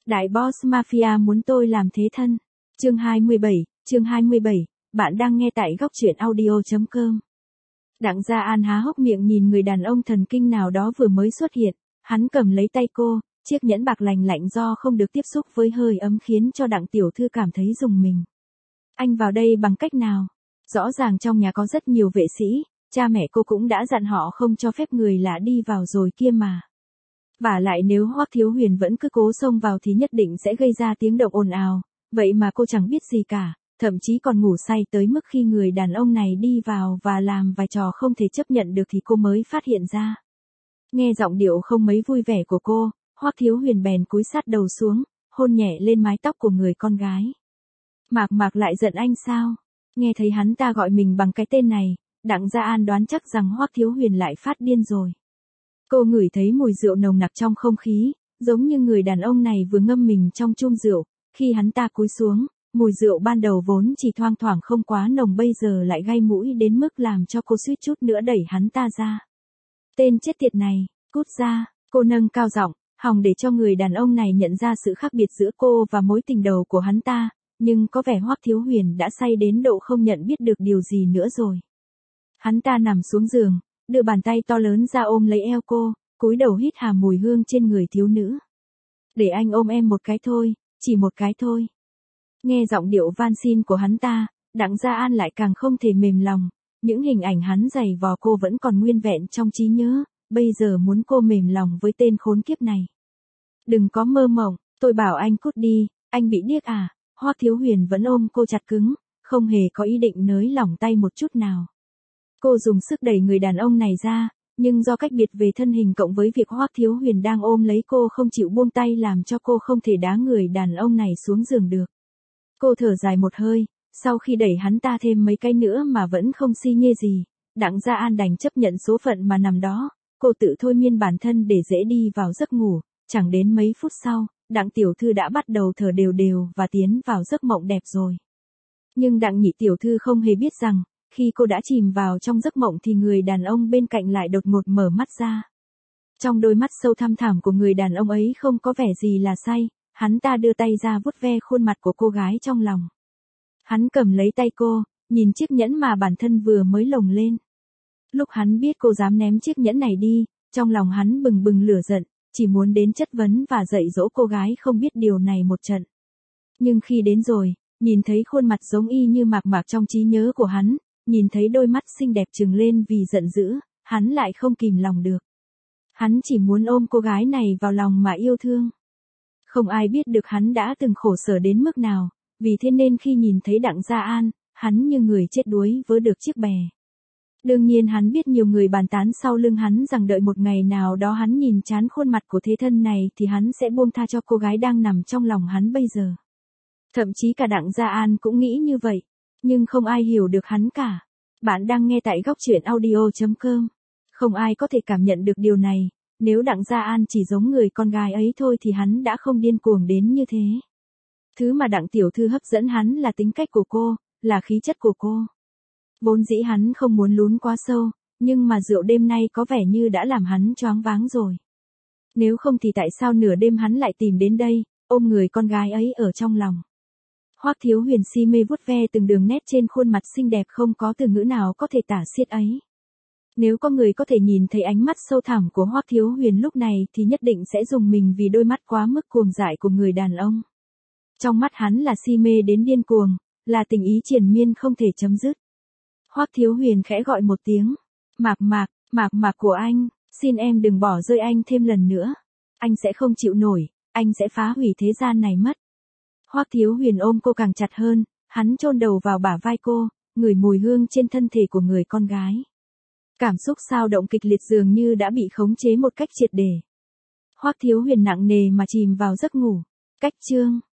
Đại boss mafia muốn tôi làm thế thân. Chương 27, bạn đang nghe tại góc truyện audio.com. Đặng Gia An há hốc miệng nhìn người đàn ông thần kinh nào đó vừa mới xuất hiện, hắn cầm lấy tay cô, chiếc nhẫn bạc lành lạnh do không được tiếp xúc với hơi ấm khiến cho Đặng tiểu thư cảm thấy rùng mình. Anh vào đây bằng cách nào? Rõ ràng trong nhà có rất nhiều vệ sĩ, cha mẹ cô cũng đã dặn họ không cho phép người lạ đi vào rồi kia mà. Vả lại nếu Hoắc Thiếu Huyền vẫn cứ cố xông vào thì nhất định sẽ gây ra tiếng động ồn ào, vậy mà cô chẳng biết gì cả, thậm chí còn ngủ say tới mức khi người đàn ông này đi vào và làm vài trò không thể chấp nhận được thì cô mới phát hiện ra. Nghe giọng điệu không mấy vui vẻ của cô, Hoắc Thiếu Huyền bèn cúi sát đầu xuống, hôn nhẹ lên mái tóc của người con gái. Mạc lại giận anh sao? Nghe thấy hắn ta gọi mình bằng cái tên này, Đặng Gia An đoán chắc rằng Hoắc Thiếu Huyền lại phát điên rồi. Cô ngửi thấy mùi rượu nồng nặc trong không khí, giống như người đàn ông này vừa ngâm mình trong chum rượu, khi hắn ta cúi xuống, mùi rượu ban đầu vốn chỉ thoang thoảng không quá nồng bây giờ lại gai mũi đến mức làm cho cô suýt chút nữa đẩy hắn ta ra. Tên chết tiệt này, cút ra, cô nâng cao giọng, hòng để cho người đàn ông này nhận ra sự khác biệt giữa cô và mối tình đầu của hắn ta, nhưng có vẻ Hoắc Thiếu Huyền đã say đến độ không nhận biết được điều gì nữa rồi. Hắn ta nằm xuống giường, đưa bàn tay to lớn ra ôm lấy eo cô, cúi đầu hít hà mùi hương trên người thiếu nữ. Để anh ôm em một cái thôi, chỉ một cái thôi. Nghe giọng điệu van xin của hắn ta, Đặng Gia An lại càng không thể mềm lòng, những hình ảnh hắn giày vò cô vẫn còn nguyên vẹn trong trí nhớ, bây giờ muốn cô mềm lòng với tên khốn kiếp này. Đừng có mơ mộng, tôi bảo anh cút đi, anh bị điếc à? Hoắc Thiếu Huyền vẫn ôm cô chặt cứng, không hề có ý định nới lỏng tay một chút nào. Cô dùng sức đẩy người đàn ông này ra, nhưng do cách biệt về thân hình cộng với việc Hoắc Thiếu Huyền đang ôm lấy cô không chịu buông tay làm cho cô không thể đá người đàn ông này xuống giường được. Cô thở dài một hơi, sau khi đẩy hắn ta thêm mấy cái nữa mà vẫn không si nhê gì, Đặng Gia An đành chấp nhận số phận mà nằm đó, cô tự thôi miên bản thân để dễ đi vào giấc ngủ, chẳng đến mấy phút sau, Đặng tiểu thư đã bắt đầu thở đều đều và tiến vào giấc mộng đẹp rồi. Nhưng Đặng nhị tiểu thư không hề biết rằng, khi cô đã chìm vào trong giấc mộng thì người đàn ông bên cạnh lại đột ngột mở mắt ra. Trong đôi mắt sâu thăm thẳm của người đàn ông ấy không có vẻ gì là say, hắn ta đưa tay ra vuốt ve khuôn mặt của cô gái trong lòng. Hắn cầm lấy tay cô, nhìn chiếc nhẫn mà bản thân vừa mới lồng lên. Lúc hắn biết cô dám ném chiếc nhẫn này đi, trong lòng hắn bừng bừng lửa giận, chỉ muốn đến chất vấn và dạy dỗ cô gái không biết điều này một trận. Nhưng khi đến rồi, nhìn thấy khuôn mặt giống y như Mạc trong trí nhớ của hắn, nhìn thấy đôi mắt xinh đẹp trừng lên vì giận dữ, hắn lại không kìm lòng được. Hắn chỉ muốn ôm cô gái này vào lòng mà yêu thương. Không ai biết được hắn đã từng khổ sở đến mức nào, vì thế nên khi nhìn thấy Đặng Gia An, hắn như người chết đuối vớ được chiếc bè. Đương nhiên hắn biết nhiều người bàn tán sau lưng hắn rằng đợi một ngày nào đó hắn nhìn chán khuôn mặt của thế thân này thì hắn sẽ buông tha cho cô gái đang nằm trong lòng hắn bây giờ. Thậm chí cả Đặng Gia An cũng nghĩ như vậy, nhưng không ai hiểu được hắn cả. Bạn đang nghe tại góc truyện audio.com. Không ai có thể cảm nhận được điều này, nếu Đặng Gia An chỉ giống người con gái ấy thôi thì hắn đã không điên cuồng đến như thế. Thứ mà Đặng tiểu thư hấp dẫn hắn là tính cách của cô, là khí chất của cô. Vốn dĩ hắn không muốn lún quá sâu, nhưng mà rượu đêm nay có vẻ như đã làm hắn choáng váng rồi. Nếu không thì tại sao nửa đêm hắn lại tìm đến đây, ôm người con gái ấy ở trong lòng. Hoắc Thiếu Huyền si mê vuốt ve từng đường nét trên khuôn mặt xinh đẹp không có từ ngữ nào có thể tả xiết ấy. Nếu có người có thể nhìn thấy ánh mắt sâu thẳm của Hoắc Thiếu Huyền lúc này thì nhất định sẽ rùng mình vì đôi mắt quá mức cuồng dại của người đàn ông. Trong mắt hắn là si mê đến điên cuồng, là tình ý triền miên không thể chấm dứt. Hoắc Thiếu Huyền khẽ gọi một tiếng, Mạc của anh, xin em đừng bỏ rơi anh thêm lần nữa. Anh sẽ không chịu nổi, anh sẽ phá hủy thế gian này mất. Hoắc Thiếu Huyền ôm cô càng chặt hơn, hắn chôn đầu vào bả vai cô, ngửi mùi hương trên thân thể của người con gái. Cảm xúc xao động kịch liệt dường như đã bị khống chế một cách triệt để. Hoắc Thiếu Huyền nặng nề mà chìm vào giấc ngủ. Cách chương